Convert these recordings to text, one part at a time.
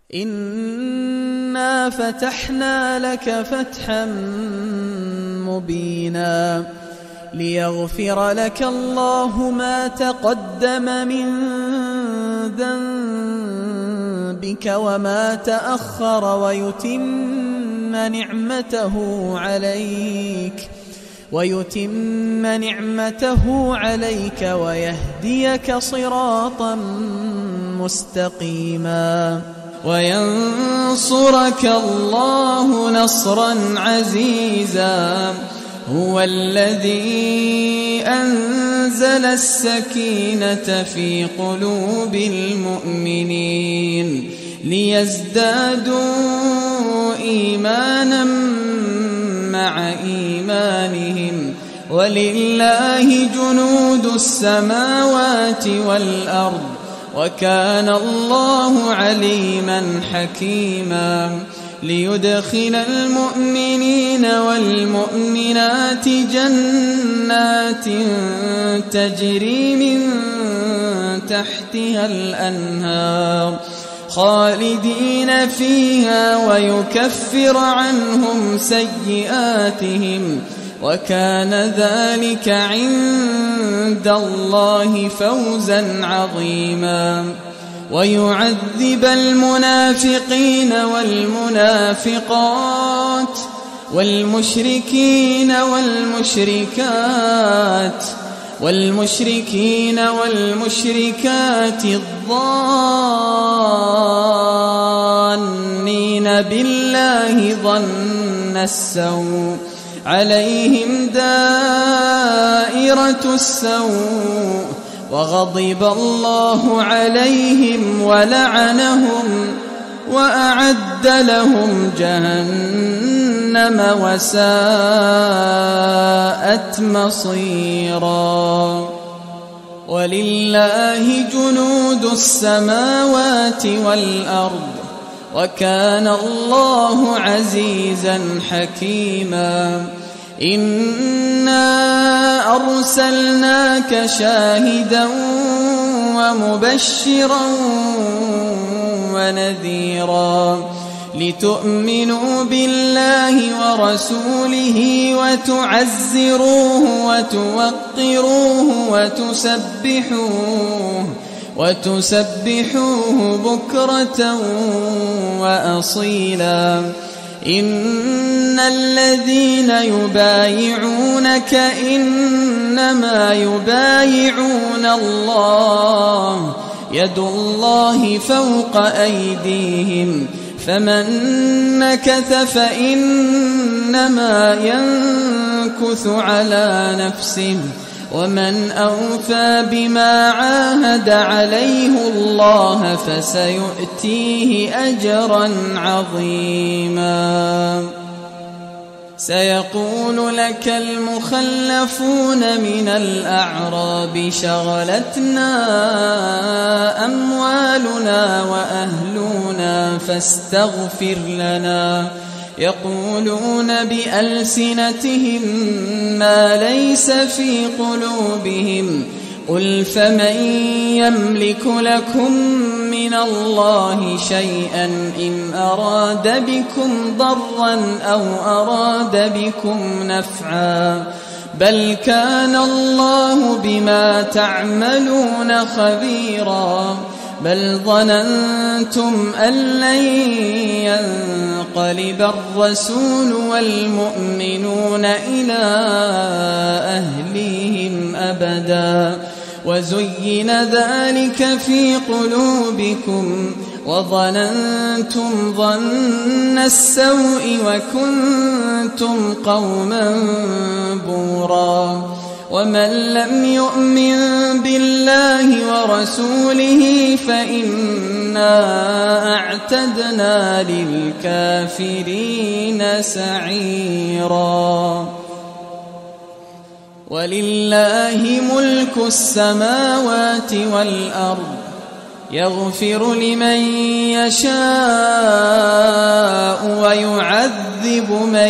إنا فتحنا لك فتحا مبينا ليغفر لك الله ما تقدم من ذنبك وما تأخر ويتم نعمته عليك ويهديك صراطا مستقيما وينصرك الله نصرا عزيزا هو الذي أنزل السكينة في قلوب المؤمنين ليزدادوا إيمانا مع إيمانهم ولله جنود السماوات والأرض وكان الله عليما حكيما ليدخل المؤمنين والمؤمنات جنات تجري من تحتها الأنهار خالدين فيها ويكفر عنهم سيئاتهم وكان ذلك عند الله فوزا عظيما ويعذب المنافقين والمشركين والمشركات الظانين بالله ظن السوء عليهم دائرة السوء وغضب الله عليهم ولعنهم وأعد لهم جهنم وساءت مصيرا ولله جنود السماوات والأرض وكان الله عزيزا حكيما إنا أرسلناك شاهدا ومبشرا ونذيرا لتؤمنوا بالله ورسوله وتعزروه وتوقروه وتسبحوه بكرة وأصيلا إن الذين يبايعونك إنما يبايعون الله يد الله فوق أيديهم فمن نكث فإنما ينكث على نفسه ومن أوفى بما عاهد عليه الله فسيؤتيه أجرا عظيما سيقول لك المخلفون من الأعراب شغلتنا أموالنا وأهلنا فاستغفر لنا يقولون بألسنتهم ما ليس في قلوبهم قل فمن يملك لكم من الله شيئا إن أراد بكم ضرا أو أراد بكم نفعا بل كان الله بما تعملون خبيرا بل ظننتم أن لن ينقلب الرسول والمؤمنون إلى أهليهم أبدا وزين ذلك في قلوبكم وظننتم ظن السوء وكنتم قوما بورا ومن لم يؤمن بالله ورسوله فإنا أعتدنا للكافرين سعيرا ولله ملك السماوات والأرض يغفر لمن يشاء ويعذب من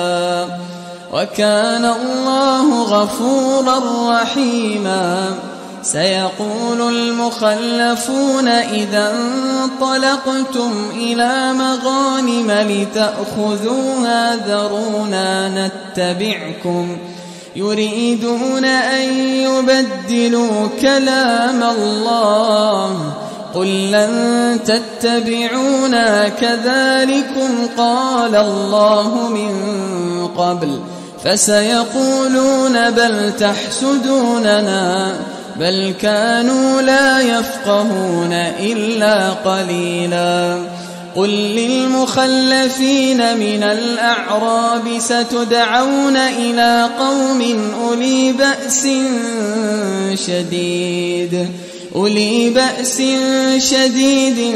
يشاء وكان الله غفورا رحيما سيقول المخلفون إذا انطلقتم إلى مغانم لتأخذوها ذرونا نتبعكم يريدون أن يبدلوا كلام الله قل لن تتبعونا كذلكم قال الله من قبل فسيقولون بل تحسدوننا بل كانوا لا يفقهون إلا قليلا قل للمخلفين من الأعراب ستدعون إلى قوم أولي بأس شديد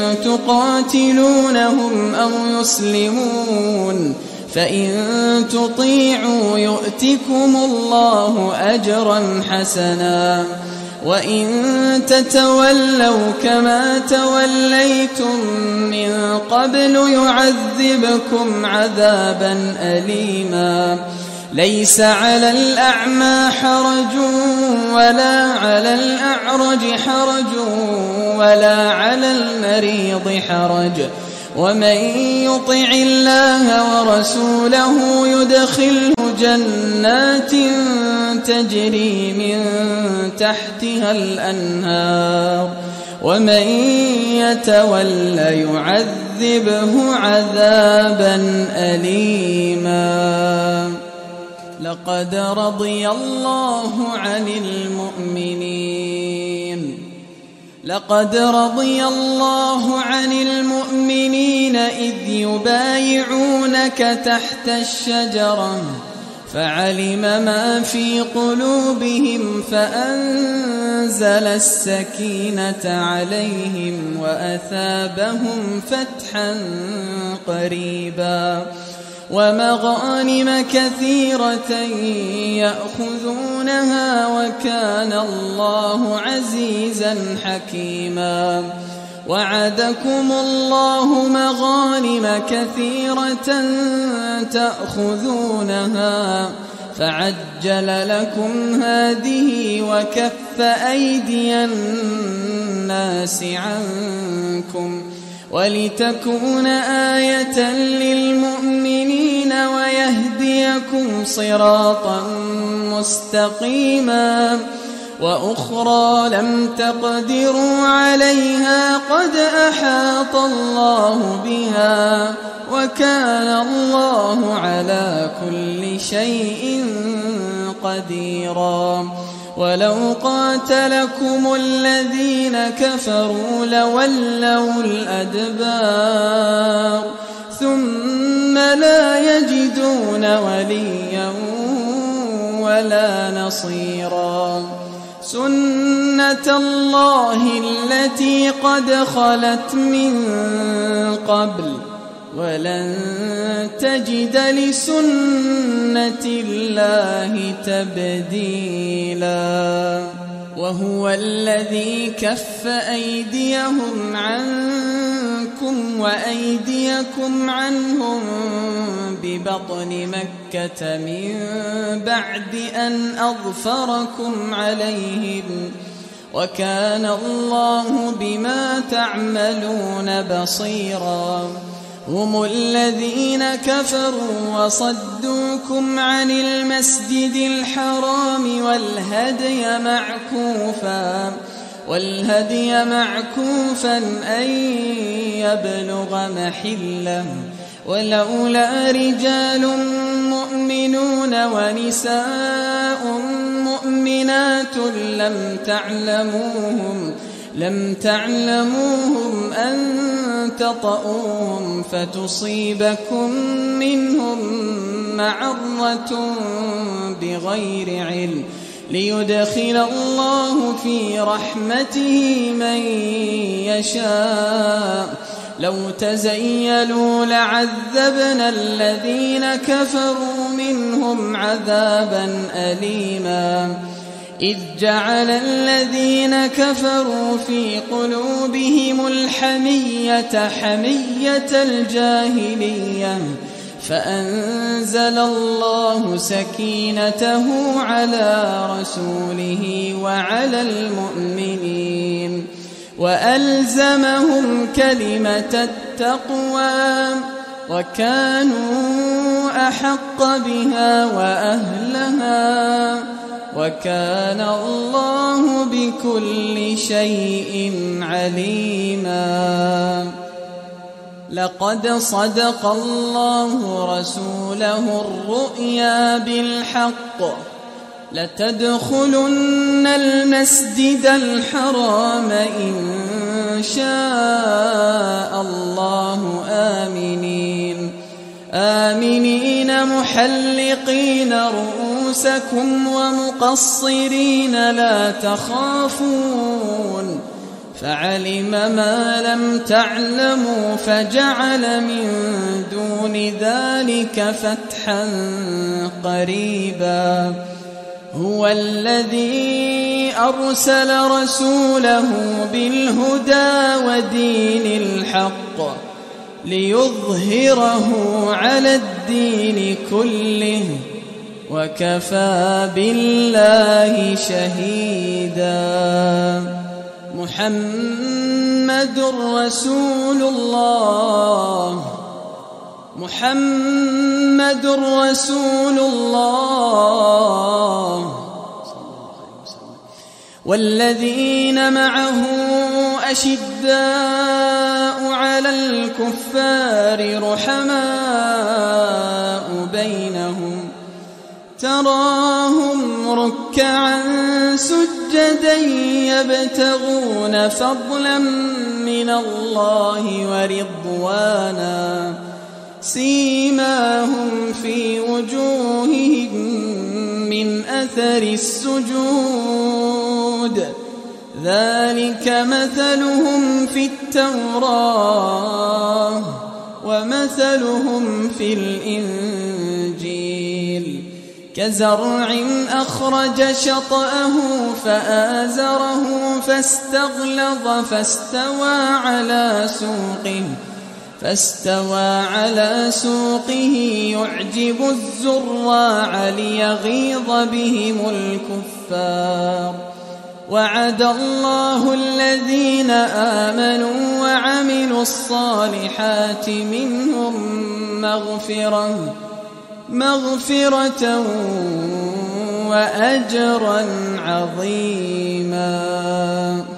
تقاتلونهم أو يسلمون فإن تطيعوا يؤتكم الله أجرا حسنا وإن تتولوا كما توليتم من قبل يعذبكم عذابا أليما ليس على الأعمى حرج ولا على الأعرج حرج ولا على المريض حرج ومن يطع الله ورسوله يدخله جنات تجري من تحتها الأنهار ومن يتول يعذبه عذابا أليما لقد رضي الله عن المؤمنين إذ يبايعونك تحت الشجرة فعلم ما في قلوبهم فأنزل السكينة عليهم وأثابهم فتحا قريبا ومغانم كثيرة يأخذونها وكان الله عزيزا حكيما وعدكم الله مغانم كثيرة تأخذونها فعجل لكم هذه وكف أيدي الناس عنكم ولتكون آية للمؤمنين ويهديكم صراطا مستقيما وأخرى لم تقدروا عليها قد أحاط الله بها وكان الله على كل شيء قديرا ولو قاتلكم الذين كفروا لولوا الأدبار ثم لا يجدون وليا ولا نصيرا سنة الله التي قد خلت من قبل ولن تجد لسنة الله تبديلا وهو الذي كف أيديهم عنكم وأيديكم عنهم ببطن مكة من بعد أن أظفركم عليهم وكان الله بما تعملون بصيرا هم الذين كفروا وصدوكم عن المسجد الحرام والهدي معكوفا أن يبلغ محله ولولا رجال مؤمنون ونساء مؤمنات لم تعلموهم أن تطؤوهم فتصيبكم منهم معرة بغير علم ليدخل الله في رحمته من يشاء لو تزيلوا لعذبنا الذين كفروا منهم عذابا أليما إذ جعل الذين كفروا في قلوبهم الحمية حمية الجاهلية فأنزل الله سكينته على رسوله وعلى المؤمنين وألزمهم كلمة التقوى وكانوا أحق بها وأهلها وكان الله بكل شيء عليما. لقد صدق الله رسوله الرؤيا بالحق لتدخلن المسجد الحرام إن شاء الله آمنين محلقين رؤوسكم ومقصرين لا تخافون فعلم ما لم تعلموا فجعل من دون ذلك فتحا قريبا. هو الذي أرسل رسوله بالهدى ودين الحق ليظهره على الدين كله وكفى بالله شهيدا. محمد رسول الله محمد رسول الله والذين معه أشداء على الكفار رحماء بينهم تراهم ركعا سجدا يبتغون فضلا من الله ورضوانا سيماهم في وجوههم من أثر السجود ذلك مثلهم في التوراة ومثلهم في الإنجيل كزرع أخرج شطأه فآزره فاستغلظ فاستوى على سوقه يعجب الزراع ليغيظ بهم الكفار. وعد الله الذين آمنوا وعملوا الصالحات منهم مغفرة وأجرا عظيما.